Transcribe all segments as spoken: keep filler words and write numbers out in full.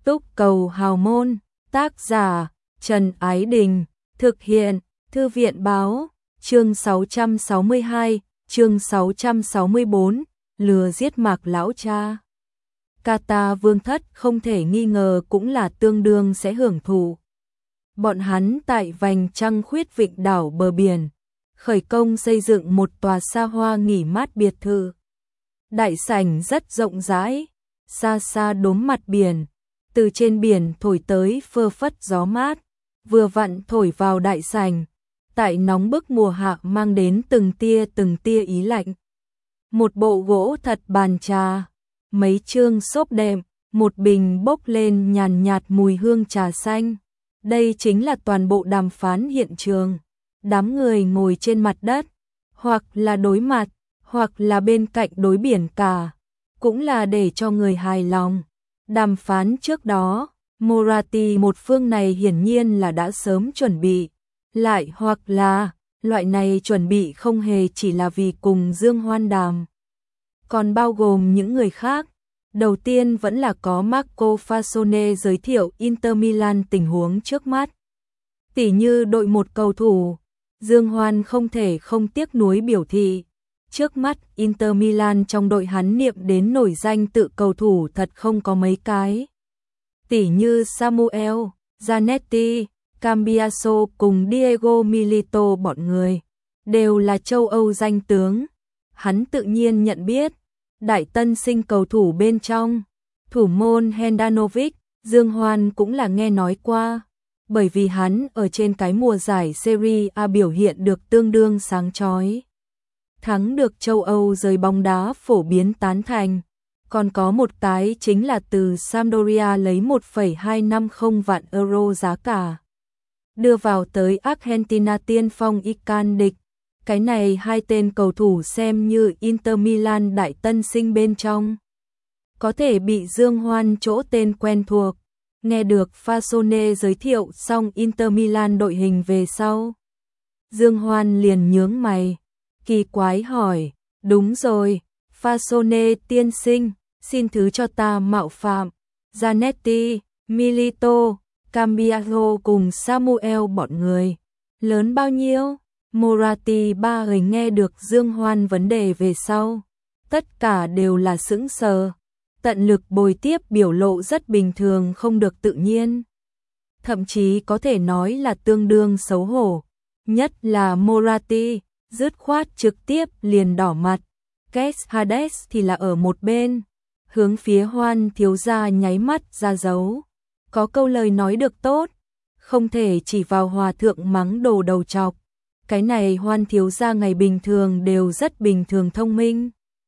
Túc Cầu Hào Môn, tác giả Trần Ái Đình, thực hiện Thư viện Báo, chương sáu trăm sáu mươi hai, chương sáu trăm sáu mươi bốn, lừa giết Mạc lão cha. Kata Vương thất không thể nghi ngờ cũng là tương đương sẽ hưởng thụ. Bọn hắn tại vành trăng khuyết vịnh đảo bờ biển, khởi công xây dựng một tòa xa hoa nghỉ mát biệt thự. Đại sảnh rất rộng rãi, xa xa đốm mặt biển, từ trên biển thổi tới phơ phất gió mát, vừa vặn thổi vào đại sảnh, tại nóng bức mùa hạ mang đến từng tia từng tia ý lạnh. Một bộ gỗ thật bàn trà, mấy chương xốp đệm, một bình bốc lên nhàn nhạt mùi hương trà xanh. Đây chính là toàn bộ đàm phán hiện trường. Đám người ngồi trên mặt đất, hoặc là đối mặt, hoặc là bên cạnh đối biển cả, cũng là để cho người hài lòng. Đàm phán trước đó, Moratti một phương này hiển nhiên là đã sớm chuẩn bị, lại hoặc là loại này chuẩn bị không hề chỉ là vì cùng Dương Hoan đàm, còn bao gồm những người khác. Đầu tiên vẫn là có Marco Fasone giới thiệu Inter Milan tình huống trước mắt. Tỉ như đội một cầu thủ, Dương Hoan không thể không tiếc nuối biểu thị. Trước mắt Inter Milan trong đội hắn niệm đến nổi danh tự cầu thủ thật không có mấy cái. Tỉ như Samuel, Zanetti, Cambiaso cùng Diego Milito bọn người, đều là châu Âu danh tướng. Hắn tự nhiên nhận biết, đại tân sinh cầu thủ bên trong, thủ môn Handanovic, Dương Hoan cũng là nghe nói qua, bởi vì hắn ở trên cái mùa giải Serie A biểu hiện được tương đương sáng chói. Thắng được châu Âu giới bóng đá phổ biến tán thành, còn có một cái chính là từ Sampdoria lấy một phẩy hai năm không vạn euro giá cả, đưa vào tới Argentina tiên phong Ican địch. Cái này hai tên cầu thủ xem như Inter Milan đại tân sinh bên trong, có thể bị Dương Hoan chỗ tên quen thuộc. Nghe được Fasone giới thiệu xong Inter Milan đội hình về sau, Dương Hoan liền nhướng mày, kỳ quái hỏi, đúng rồi, Fasone tiên sinh, xin thứ cho ta mạo phạm, Zanetti, Milito, Cambiaso cùng Samuel bọn người, lớn bao nhiêu? Moratti ba người nghe được Dương Hoan vấn đề về sau, tất cả đều là sững sờ, tận lực bồi tiếp biểu lộ rất bình thường không được tự nhiên. Thậm chí có thể nói là tương đương xấu hổ, nhất là Moratti, dứt khoát trực tiếp liền đỏ mặt. Kes Hades thì là ở một bên, hướng phía Hoan thiếu gia nháy mắt ra dấu. Có câu lời nói được tốt, không thể chỉ vào hòa thượng mắng đồ đầu chọc. Cái này Hoan thiếu gia ngày bình thường đều rất bình thường thông minh.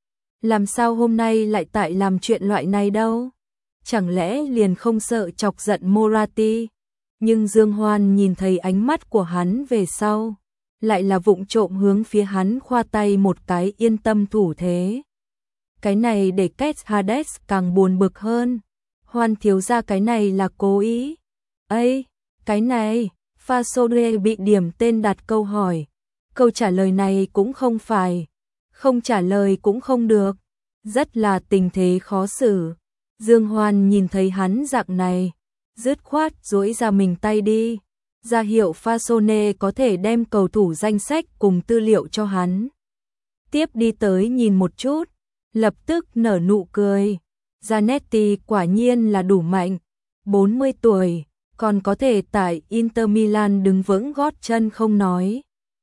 Làm sao hôm nay lại tại làm chuyện loại này đâu? Chẳng lẽ liền không sợ chọc giận Moratti? Nhưng Dương Hoan nhìn thấy ánh mắt của hắn về sau, lại là vụng trộm hướng phía hắn khoa tay một cái yên tâm thủ thế. Cái này để Kes Hades càng buồn bực hơn. Hoan thiếu gia cái này là cố ý. Ây, cái này, Fasone bị điểm tên đặt câu hỏi. Câu trả lời này cũng không phải, không trả lời cũng không được, rất là tình thế khó xử. Dương Hoan nhìn thấy hắn dạng này, dứt khoát duỗi ra mình tay đi, ra hiệu Fasone có thể đem cầu thủ danh sách cùng tư liệu cho hắn. Tiếp đi tới nhìn một chút, lập tức nở nụ cười. Zanetti quả nhiên là đủ mạnh, bốn mươi tuổi, còn có thể tại Inter Milan đứng vững gót chân không nói.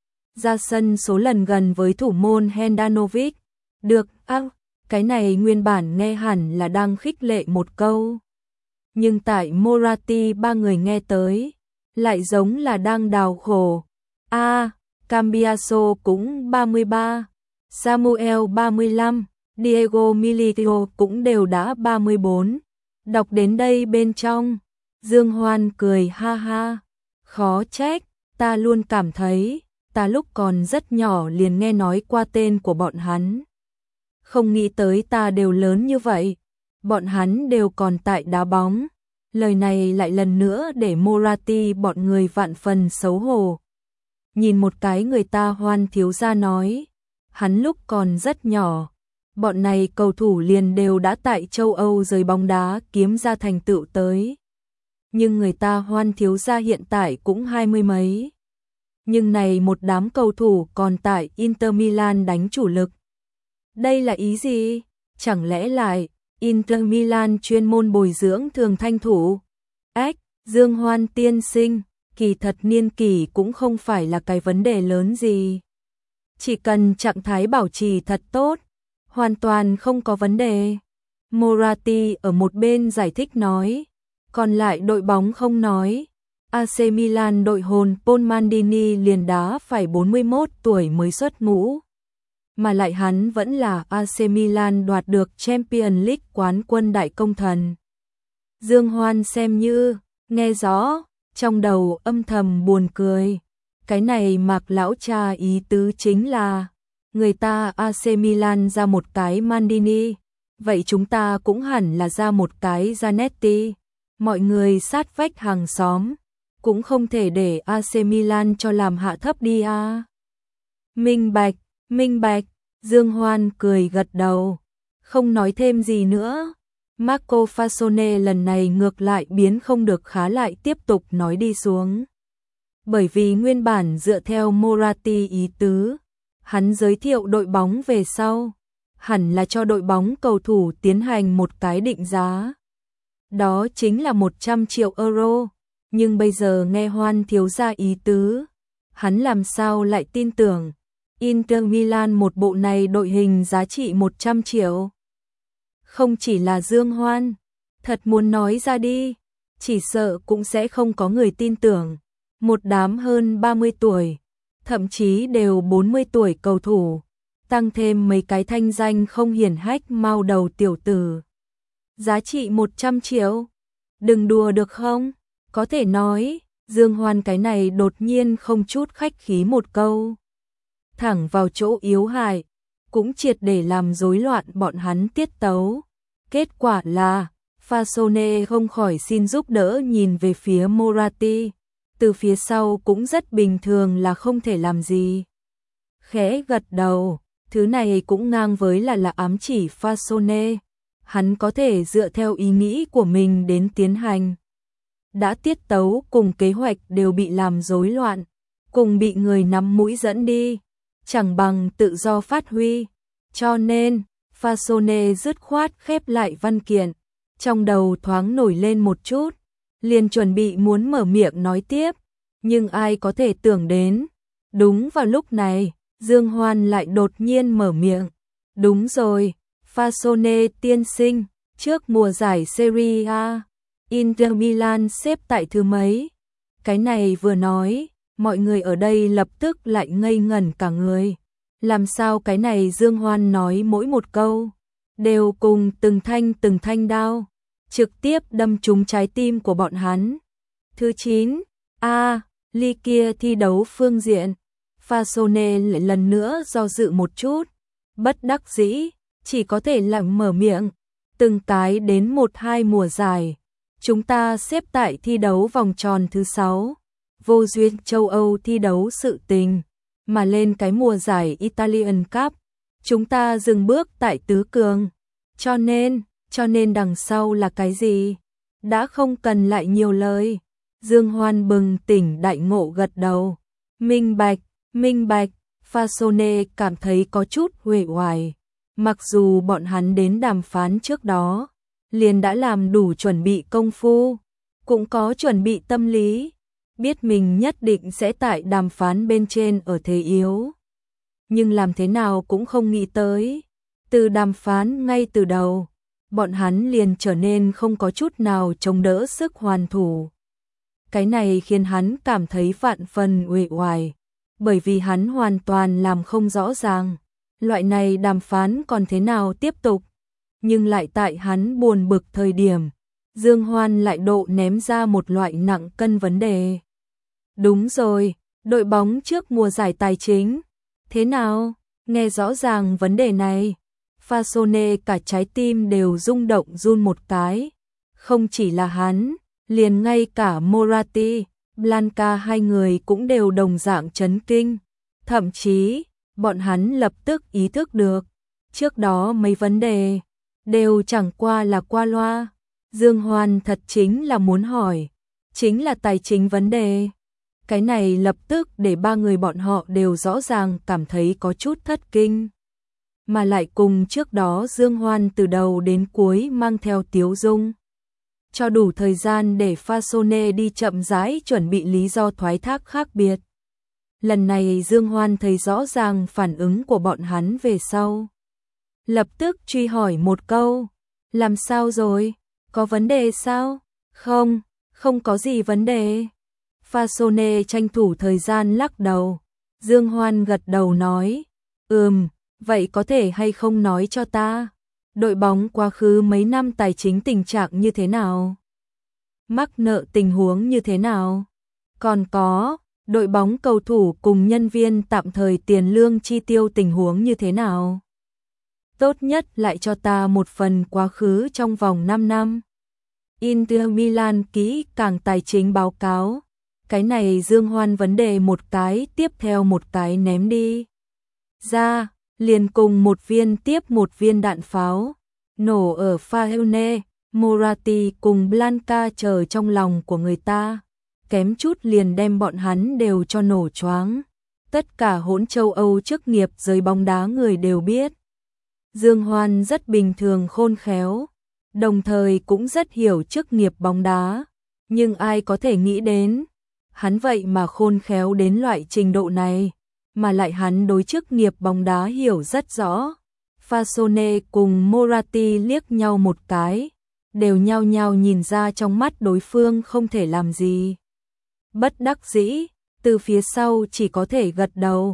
Ra sân số lần gần với thủ môn Handanovic. Được, ác, cái này nguyên bản nghe hẳn là đang khích lệ một câu. Nhưng tại Moratti ba người nghe tới, lại giống là đang đào khổ. A, à, Cambiaso cũng ba mươi ba, Samuel ba mươi lăm, Diego Milito cũng đều đã ba mươi bốn. Đọc đến đây bên trong, Dương Hoan cười ha ha, khó trách, ta luôn cảm thấy, ta lúc còn rất nhỏ liền nghe nói qua tên của bọn hắn. Không nghĩ tới ta đều lớn như vậy, bọn hắn đều còn tại đá bóng. Lời này lại lần nữa để Moratti bọn người vạn phần xấu hổ. Nhìn một cái người ta Hoan thiếu gia nói, hắn lúc còn rất nhỏ, Bọn này cầu thủ liền đều đã tại châu Âu giới bóng đá kiếm ra thành tựu tới. Nhưng người ta Hoan thiếu gia hiện tại cũng hai mươi mấy. Nhưng này một đám cầu thủ còn tại Inter Milan đánh chủ lực. Đây là ý gì? Chẳng lẽ lại Inter Milan chuyên môn bồi dưỡng thường thanh thủ? Ách, Dương Hoan tiên sinh, kỳ thật niên kỷ cũng không phải là cái vấn đề lớn gì. Chỉ cần trạng thái bảo trì thật tốt, hoàn toàn không có vấn đề. Moratti ở một bên giải thích nói, còn lại đội bóng không nói. a xê Milan đội hồn Paul Maldini liền đá phải bốn mươi mốt tuổi mới xuất ngũ. Mà lại hắn vẫn là a xê Milan đoạt được Champions League quán quân đại công thần. Dương Hoan xem như, nghe rõ, trong đầu âm thầm buồn cười. Cái này Mạc lão cha ý tứ chính là, người ta a xê Milan ra một cái Maldini, vậy chúng ta cũng hẳn là ra một cái Zanetti. Mọi người sát vách hàng xóm, cũng không thể để a xê Milan cho làm hạ thấp đi à. Minh bạch, minh bạch, Dương Hoan cười gật đầu, không nói thêm gì nữa. Marco Fasone lần này ngược lại biến không được khá lại tiếp tục nói đi xuống. Bởi vì nguyên bản dựa theo Moratti ý tứ, hắn giới thiệu đội bóng về sau, hẳn là cho đội bóng cầu thủ tiến hành một cái định giá. Đó chính là một trăm triệu euro, nhưng bây giờ nghe Hoan thiếu gia ý tứ, hắn làm sao lại tin tưởng Inter Milan một bộ này đội hình giá trị một trăm triệu. Không chỉ là Dương Hoan, thật muốn nói ra đi, chỉ sợ cũng sẽ không có người tin tưởng. Một đám hơn ba mươi tuổi, thậm chí đều bốn mươi tuổi cầu thủ, tăng thêm mấy cái thanh danh không hiển hách mau đầu tiểu tử. Giá trị một trăm triệu, đừng đùa được không? Có thể nói, Dương Hoan cái này đột nhiên không chút khách khí một câu. Thẳng vào chỗ yếu hại, cũng triệt để làm rối loạn bọn hắn tiết tấu. Kết quả là, Fasone không khỏi xin giúp đỡ nhìn về phía Moratti, từ phía sau cũng rất bình thường là không thể làm gì. Khẽ gật đầu, thứ này cũng ngang với là là ám chỉ Fasone, hắn có thể dựa theo ý nghĩ của mình đến tiến hành. Đã tiết tấu cùng kế hoạch đều bị làm rối loạn, cùng bị người nắm mũi dẫn đi, chẳng bằng tự do phát huy. Cho nên, Fasone dứt khoát khép lại văn kiện, trong đầu thoáng nổi lên một chút, liền chuẩn bị muốn mở miệng nói tiếp, nhưng ai có thể tưởng đến. Đúng vào lúc này, Dương Hoan lại đột nhiên mở miệng. Đúng rồi, Fasone tiên sinh, trước mùa giải Serie A, Inter Milan xếp tại thứ mấy? Cái này vừa nói, mọi người ở đây lập tức lại ngây ngẩn cả người. Làm sao cái này Dương Hoan nói mỗi một câu, đều cùng từng thanh từng thanh đao, trực tiếp đâm trúng trái tim của bọn hắn. Thứ chín, A, ly kia thi đấu phương diện, Fasone lại lần nữa do dự một chút, bất đắc dĩ, chỉ có thể lặng mở miệng. Từng cái đến một hai mùa giải, chúng ta xếp tại thi đấu vòng tròn thứ sáu, vô duyên châu Âu thi đấu sự tình, mà lên cái mùa giải Italian Cup, chúng ta dừng bước tại tứ cường. Cho nên, cho nên đằng sau là cái gì? Đã không cần lại nhiều lời. Dương Hoan bừng tỉnh đại ngộ gật đầu. Minh bạch, minh bạch, Fasone cảm thấy có chút uể oải. Mặc dù bọn hắn đến đàm phán trước đó, liền đã làm đủ chuẩn bị công phu, cũng có chuẩn bị tâm lý, biết mình nhất định sẽ tại đàm phán bên trên ở thế yếu. Nhưng làm thế nào cũng không nghĩ tới, từ đàm phán ngay từ đầu, bọn hắn liền trở nên không có chút nào chống đỡ sức hoàn thủ. Cái này khiến hắn cảm thấy vạn phần uể oải, bởi vì hắn hoàn toàn làm không rõ ràng, loại này đàm phán còn thế nào tiếp tục. Nhưng lại tại hắn buồn bực thời điểm, Dương Hoan lại độ ném ra một loại nặng cân vấn đề. Đúng rồi, đội bóng trước mùa giải tài chính, thế nào? Nghe rõ ràng vấn đề này, Fasone cả trái tim đều rung động run một cái. Không chỉ là hắn, liền ngay cả Moratti, Blanca hai người cũng đều đồng dạng chấn kinh. Thậm chí, bọn hắn lập tức ý thức được, trước đó mấy vấn đề đều chẳng qua là qua loa. Dương Hoan thật chính là muốn hỏi, chính là tài chính vấn đề. Cái này lập tức để ba người bọn họ đều rõ ràng cảm thấy có chút thất kinh. Mà lại cùng trước đó Dương Hoan từ đầu đến cuối mang theo tiếu dung. Cho đủ thời gian để Fasone đi chậm rãi chuẩn bị lý do thoái thác khác biệt. Lần này Dương Hoan thấy rõ ràng phản ứng của bọn hắn về sau. Lập tức truy hỏi một câu, làm sao rồi? Có vấn đề sao? Không, không có gì vấn đề. Fasone tranh thủ thời gian lắc đầu. Dương Hoan gật đầu nói, ừm, vậy có thể hay không nói cho ta? Đội bóng quá khứ mấy năm tài chính tình trạng như thế nào? Mắc nợ tình huống như thế nào? Còn có, đội bóng cầu thủ cùng nhân viên tạm thời tiền lương chi tiêu tình huống như thế nào? Tốt nhất lại cho ta một phần quá khứ trong vòng năm năm. Inter Milan kỹ càng tài chính báo cáo. Cái này Dương Hoan vấn đề một cái tiếp theo một cái ném đi. Ra, liền cùng một viên tiếp một viên đạn pháo. Nổ ở Faelne, Moratti cùng Blanca chờ trong lòng của người ta. Kém chút liền đem bọn hắn đều cho nổ choáng. Tất cả hỗn châu Âu chức nghiệp giới bóng đá người đều biết. Dương Hoan rất bình thường khôn khéo, đồng thời cũng rất hiểu chức nghiệp bóng đá, nhưng ai có thể nghĩ đến, hắn vậy mà khôn khéo đến loại trình độ này, mà lại hắn đối chức nghiệp bóng đá hiểu rất rõ. Fasone cùng Moratti liếc nhau một cái, đều nhao nhao nhìn ra trong mắt đối phương không thể làm gì. Bất đắc dĩ, từ phía sau chỉ có thể gật đầu.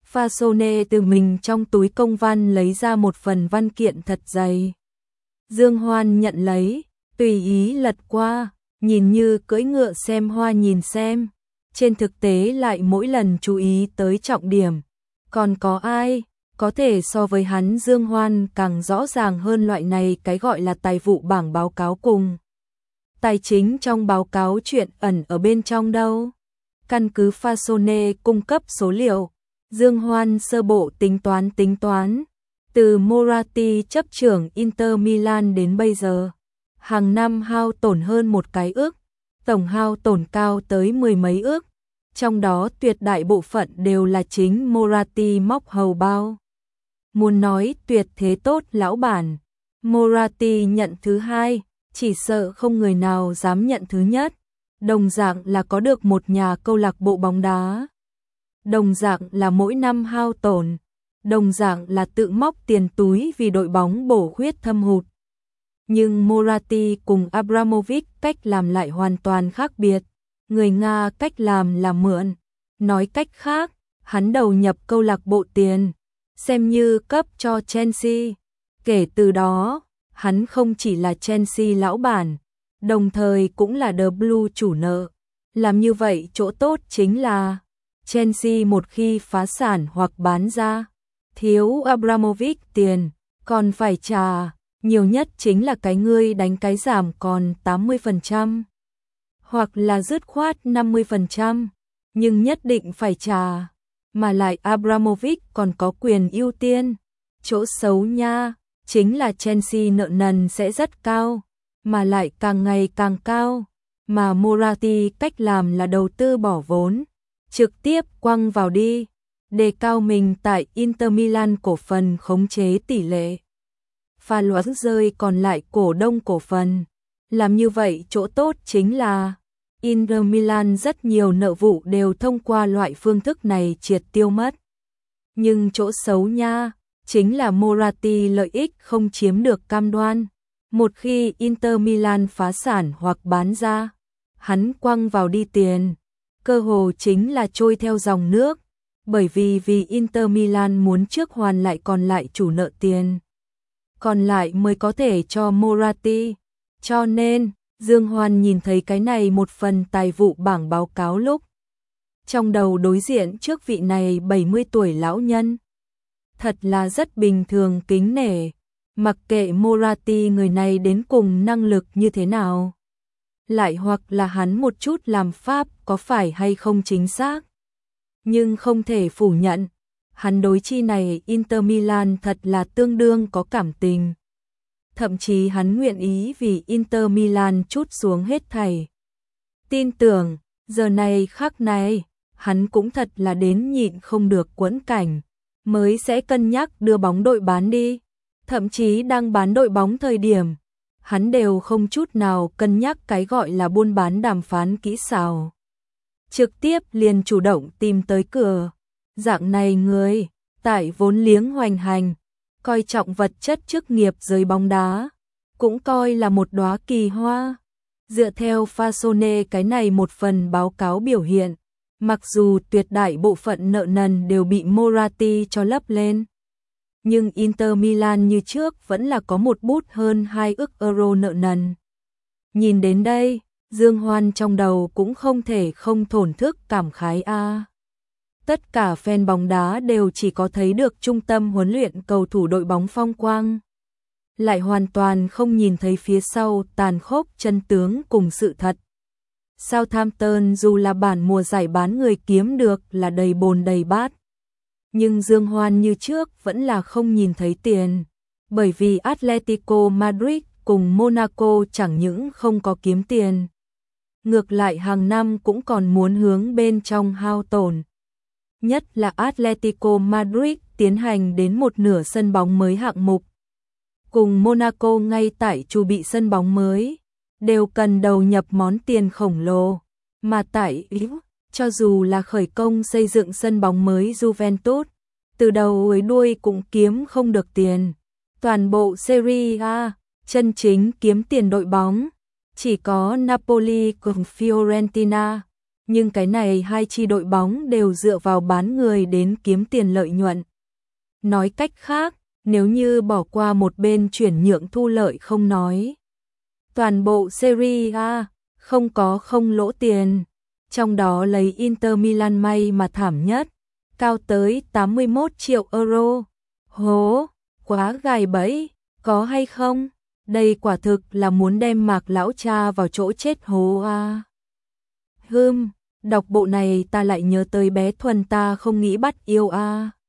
Fasone từ mình trong túi công văn lấy ra một phần văn kiện thật dày. Dương Hoan nhận lấy, tùy ý lật qua, nhìn như cưỡi ngựa xem hoa nhìn xem. Trên thực tế lại mỗi lần chú ý tới trọng điểm. Còn có ai có thể so với hắn Dương Hoan càng rõ ràng hơn loại này cái gọi là tài vụ bảng báo cáo cùng. Tài chính trong báo cáo chuyện ẩn ở bên trong đâu. Căn cứ Fasone cung cấp số liệu. Dương Hoan sơ bộ tính toán tính toán, từ Moratti chấp trưởng Inter Milan đến bây giờ, hàng năm hao tổn hơn một cái ước, tổng hao tổn cao tới mười mấy ước, trong đó tuyệt đại bộ phận đều là chính Moratti móc hầu bao. Muốn nói tuyệt thế tốt lão bản, Moratti nhận thứ hai, chỉ sợ không người nào dám nhận thứ nhất, đồng dạng là có được một nhà câu lạc bộ bóng đá. Đồng dạng là mỗi năm hao tổn, đồng dạng là tự móc tiền túi vì đội bóng bổ khuyết thâm hụt. Nhưng Moratti cùng Abramovich cách làm lại hoàn toàn khác biệt. Người Nga cách làm là mượn, nói cách khác, hắn đầu nhập câu lạc bộ tiền, xem như cấp cho Chelsea. Kể từ đó, hắn không chỉ là Chelsea lão bản, đồng thời cũng là The Blue chủ nợ. Làm như vậy chỗ tốt chính là Chelsea một khi phá sản hoặc bán ra, thiếu Abramovich tiền, còn phải trả, nhiều nhất chính là cái ngươi đánh cái giảm còn tám mươi phần trăm, hoặc là dứt khoát năm mươi phần trăm, nhưng nhất định phải trả, mà lại Abramovich còn có quyền ưu tiên. Chỗ xấu nha, chính là Chelsea nợ nần sẽ rất cao, mà lại càng ngày càng cao, mà Moratti cách làm là đầu tư bỏ vốn. Trực tiếp quăng vào đi, đề cao mình tại Inter Milan cổ phần khống chế tỷ lệ. Pha loãng rơi còn lại cổ đông cổ phần. Làm như vậy chỗ tốt chính là Inter Milan rất nhiều nợ vụ đều thông qua loại phương thức này triệt tiêu mất. Nhưng chỗ xấu nha, chính là Moratti lợi ích không chiếm được cam đoan. Một khi Inter Milan phá sản hoặc bán ra, hắn quăng vào đi tiền, cơ hồ chính là trôi theo dòng nước, bởi vì vì Inter Milan muốn trước hoàn lại còn lại chủ nợ tiền, còn lại mới có thể cho Moratti. Cho nên, Dương Hoan nhìn thấy cái này một phần tài vụ bảng báo cáo lúc, trong đầu đối diện trước vị này bảy mươi tuổi lão nhân. Thật là rất bình thường kính nể, mặc kệ Moratti người này đến cùng năng lực như thế nào. Lại hoặc là hắn một chút làm pháp có phải hay không chính xác. Nhưng không thể phủ nhận, hắn đối chi này Inter Milan thật là tương đương có cảm tình. Thậm chí hắn nguyện ý vì Inter Milan trút xuống hết thảy. Tin tưởng, giờ này khắc này, hắn cũng thật là đến nhịn không được quẫn cảnh, mới sẽ cân nhắc đưa bóng đội bán đi. Thậm chí đang bán đội bóng thời điểm, hắn đều không chút nào cân nhắc cái gọi là buôn bán đàm phán kỹ xảo. Trực tiếp liền chủ động tìm tới cửa. Dạng này người, tại vốn liếng hoành hành, coi trọng vật chất chức nghiệp giới bóng đá, cũng coi là một đóa kỳ hoa. Dựa theo Fasone cái này một phần báo cáo biểu hiện, mặc dù tuyệt đại bộ phận nợ nần đều bị Moratti cho lấp lên, nhưng Inter Milan như trước vẫn là có một bút hơn hai ức euro nợ nần. Nhìn đến đây, Dương Hoan trong đầu cũng không thể không thổn thức cảm khái a. À. Tất cả fan bóng đá đều chỉ có thấy được trung tâm huấn luyện cầu thủ đội bóng Phong Quang, lại hoàn toàn không nhìn thấy phía sau tàn khốc chân tướng cùng sự thật. Southampton dù là bản mùa giải bán người kiếm được là đầy bồn đầy bát, nhưng Dương Hoan như trước vẫn là không nhìn thấy tiền, bởi vì Atletico Madrid cùng Monaco chẳng những không có kiếm tiền, ngược lại hàng năm cũng còn muốn hướng bên trong hao tổn. Nhất là Atletico Madrid tiến hành đến một nửa sân bóng mới hạng mục, cùng Monaco ngay tại chu bị sân bóng mới, đều cần đầu nhập món tiền khổng lồ, mà tại Ý, cho dù là khởi công xây dựng sân bóng mới Juventus, từ đầu tới đuôi cũng kiếm không được tiền. Toàn bộ Serie A, chân chính kiếm tiền đội bóng, chỉ có Napoli cùng Fiorentina, nhưng cái này hai chi đội bóng đều dựa vào bán người đến kiếm tiền lợi nhuận. Nói cách khác, nếu như bỏ qua một bên chuyển nhượng thu lợi không nói, toàn bộ Serie A không có không lỗ tiền, trong đó lấy Inter Milan may mà thảm nhất, cao tới tám mươi mốt triệu euro. Hố, quá gài bẫy, có hay không? Đây quả thực là muốn đem Mạc lão cha vào chỗ chết hố a. À. Hừm, đọc bộ này ta lại nhớ tới bé Thuần ta không nghĩ bắt yêu a. À.